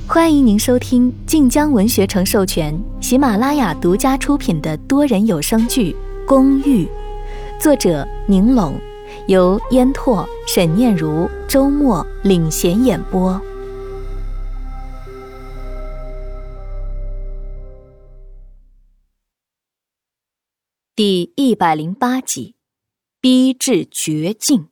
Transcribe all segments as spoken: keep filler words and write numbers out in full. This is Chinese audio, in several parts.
欢迎您收听晋江文学城授权、喜马拉雅独家出品的多人有声剧《公寓》，作者宁拢，由烟拓、沈念如、周末领衔演播。第一百零八集，逼至绝境。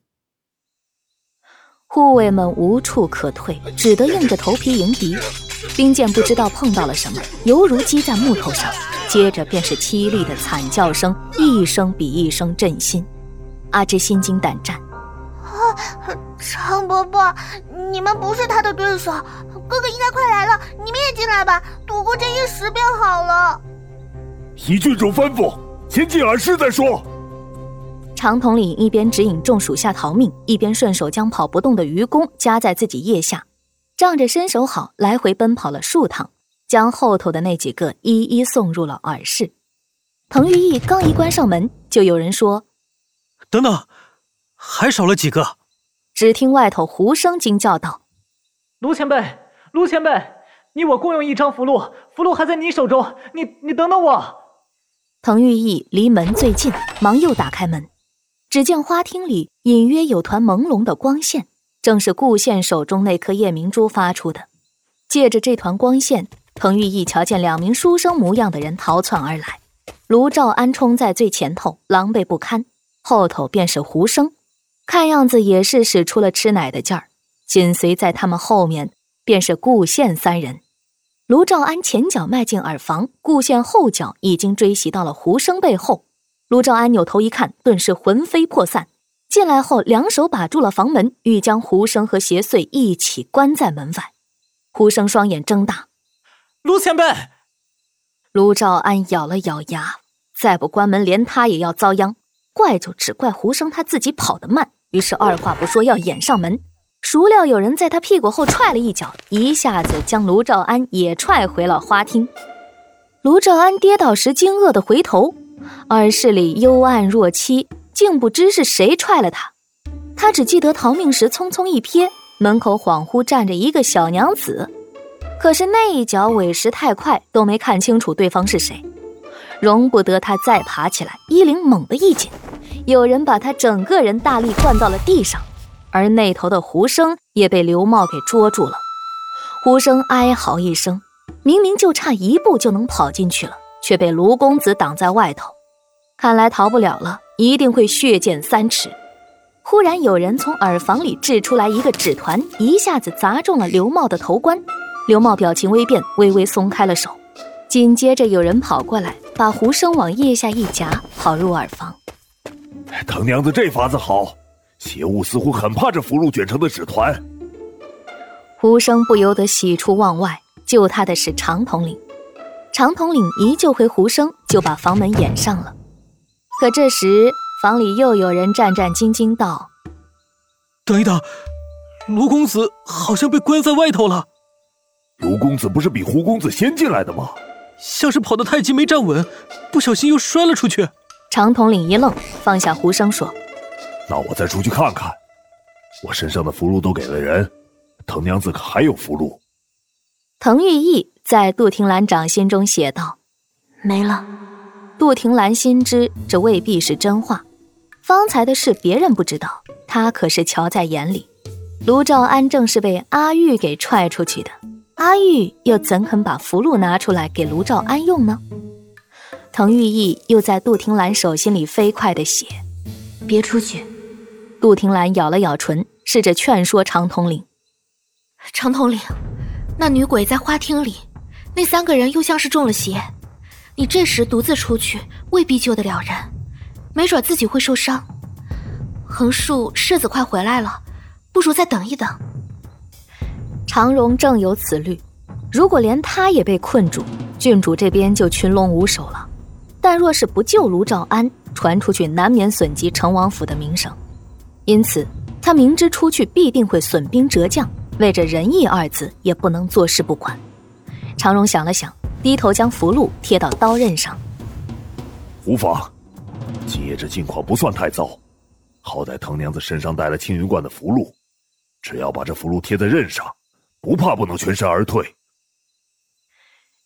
护卫们无处可退，只得硬着头皮迎敌。兵剑不知道碰到了什么，犹如击在木头上，接着便是凄厉的惨叫声，一声比一声震心。阿芝心惊胆战。 啊，常伯伯，你们不是他的对手，哥哥应该快来了，你们也进来吧，躲过这一时便好了。 依郡主吩咐，先进耳室再说。 常统领一边指引众属下逃命，一边顺手将跑不动的愚公夹在自己腋下，仗着身手好，来回奔跑了数趟，将后头的那几个一一送入了耳室。滕玉义刚一关上门，就有人说：“ 等等，还少了几个。” 只听外头胡生惊叫道：“ 卢前辈，卢前辈，你我共用一张符箓，符箓还在你手中，你你等等我。” 滕玉义离门最近，忙又打开门。只见花厅里隐约有团朦胧的光线，正是顾县手中那颗夜明珠发出的。借着这团光线，滕玉义瞧见两名书生模样的人逃窜而来。卢兆安冲在最前头，狼狈不堪，后头便是胡生，看样子也是使出了吃奶的劲儿。紧随在他们后面便是顾县三人。卢兆安前脚迈进耳房，顾县后脚已经追袭到了胡生背后。卢兆安扭头一看，顿时魂飞魄散，进来后两手把住了房门，欲将胡生和邪祟一起关在门外。胡生双眼睁大：“ 卢前辈！” 卢兆安咬了咬牙，再不关门，连他也要遭殃。怪就只怪胡生他自己跑得慢，于是二话不说要掩上门。孰料有人在他屁股后踹了一脚，一下子将卢兆安也踹回了花厅。卢兆安跌倒时惊愕地回头，耳室里幽暗若漆，竟不知是谁踹了他。他只记得逃命时匆匆一瞥，门口恍惚站着一个小娘子，可是那一脚委实太快，都没看清楚对方是谁。容不得他再爬起来，衣领猛地一紧，有人把他整个人大力灌到了地上，而那头的胡生也被刘茂给捉住了。胡生哀嚎一声，明明就差一步就能跑进去了，却被卢公子挡在外头，看来逃不了了，一定会血溅三尺。忽然有人从耳房里掷出来一个纸团，一下子砸中了刘茂的头冠。刘茂表情微变，微微松开了手。紧接着有人跑过来，把胡生往腋下一夹，跑入耳房。 滕娘子这法子好，邪物似乎很怕这符箓卷成的纸团。 胡生不由得喜出望外，救他的是常统领。常统领一救回胡生，就把房门掩上了。可这时房里又有人战战兢兢道：“ 等一等，卢公子好像被关在外头了。” 卢公子不是比胡公子先进来的吗？ 像是跑得太急没站稳，不小心又摔了出去。 常统领一愣，放下胡生说：“ 那我再出去看看。我身上的符箓都给了人，滕娘子可还有符箓？” 滕玉义在杜廷兰掌心中写道：“ 没了。” 杜廷兰心知这未必是真话，方才的事别人不知道，他可是瞧在眼里。卢兆安正是被阿玉给踹出去的，阿玉又怎肯把符箓拿出来给卢兆安用呢？滕玉义又在杜廷兰手心里飞快地写：“ 别出去。” 杜廷兰咬了咬唇，试着劝说常统领：“ 常统领，那女鬼在花厅里，那三个人又像是中了邪，你这时独自出去未必救得了人，没准自己会受伤。横竖世子快回来了，不如再等一等。” 常荣正有此虑，如果连他也被困住，郡主这边就群龙无首了。但若是不救卢兆安，传出去难免损及成王府的名声，因此他明知出去必定会损兵折将，为着仁义二字也不能坐视不管。常荣想了想，低头将符箓贴到刀刃上。 无妨，今夜这境况不算太糟，好歹滕娘子身上带了青云观的符箓，只要把这符箓贴在刃上，不怕不能全身而退，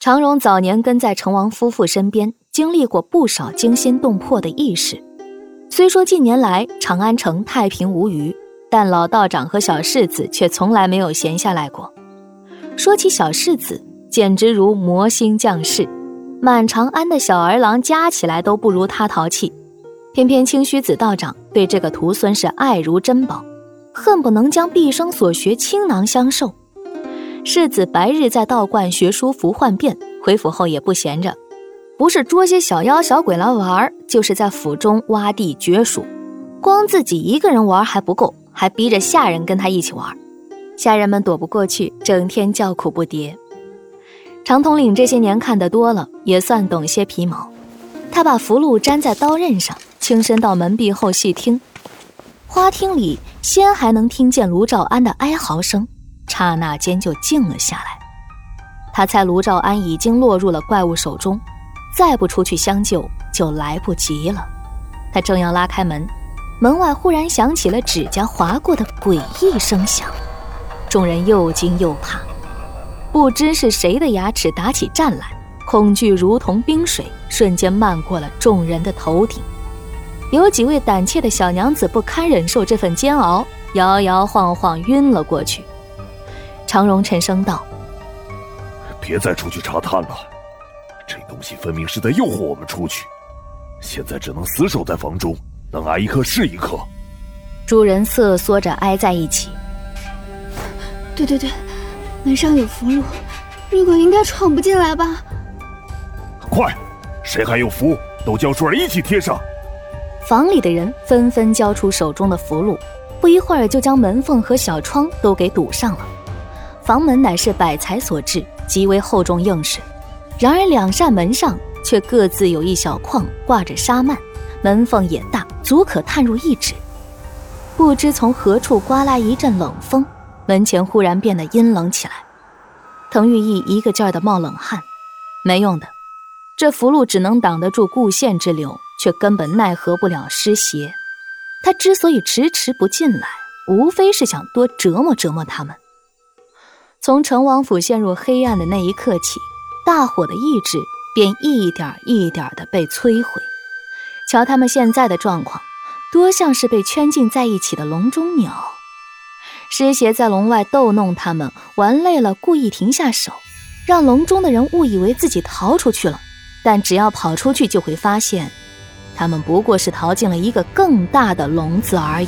常荣早年跟在成王夫妇身边，经历过不少惊心动魄的轶事。虽说近年来长安城太平无虞，但老道长和小世子却从来没有闲下来过。说起小世子，简直如魔星降世，满长安的小儿郎加起来都不如他淘气。偏偏清虚子道长对这个徒孙是爱如珍宝，恨不能将毕生所学倾囊相授。世子白日在道观学书符幻变，回府后也不闲着，不是捉些小妖小鬼来玩，就是在府中挖地掘蜀。光自己一个人玩还不够，还逼着下人跟他一起玩。下人们躲不过去，整天叫苦不迭。常统领这些年看得多了，也算懂些皮毛。他把符箓粘在刀刃上，轻身到门壁后细听。花厅里先还能听见卢兆安的哀嚎声，刹那间就静了下来。他猜卢兆安已经落入了怪物手中，再不出去相救就来不及了。他正要拉开门，门外忽然响起了指甲划过的诡异声响，众人又惊又怕，不知是谁的牙齿打起战来，恐惧如同冰水，瞬间漫过了众人的头顶。有几位胆怯的小娘子不堪忍受这份煎熬，摇摇晃晃晕了过去。常荣沉声道： 别再出去查探了，这东西分明是在诱惑我们出去，现在只能死守在房中，能挨一刻是一刻。 诸人瑟缩着挨在一起。 对对对，门上有符箓，如果应该闯不进来吧。 快，谁还有符，都交出来一起贴上。 房里的人纷纷交出手中的符箓，不一会儿就将门缝和小窗都给堵上了。房门乃是百材所制，极为厚重硬实，然而两扇门上却各自有一小框挂着纱幔，门缝也大，足可探入一指。不知从何处刮来一阵冷风，门前忽然变得阴冷起来。滕玉义一个劲儿地冒冷汗，没用的，这符箓只能挡得住固陷之流，却根本奈何不了湿邪。他之所以迟迟不进来，无非是想多折磨折磨他们。从成王府陷入黑暗的那一刻起，大伙的意志便一点一点地被摧毁。瞧他们现在的状况，多像是被圈禁在一起的笼中鸟。湿邪在笼外逗弄他们，玩累了故意停下手，让笼中的人误以为自己逃出去了，但只要跑出去就会发现，他们不过是逃进了一个更大的笼子而已。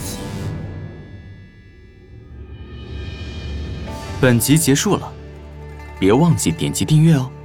本集结束了，别忘记点击订阅哦。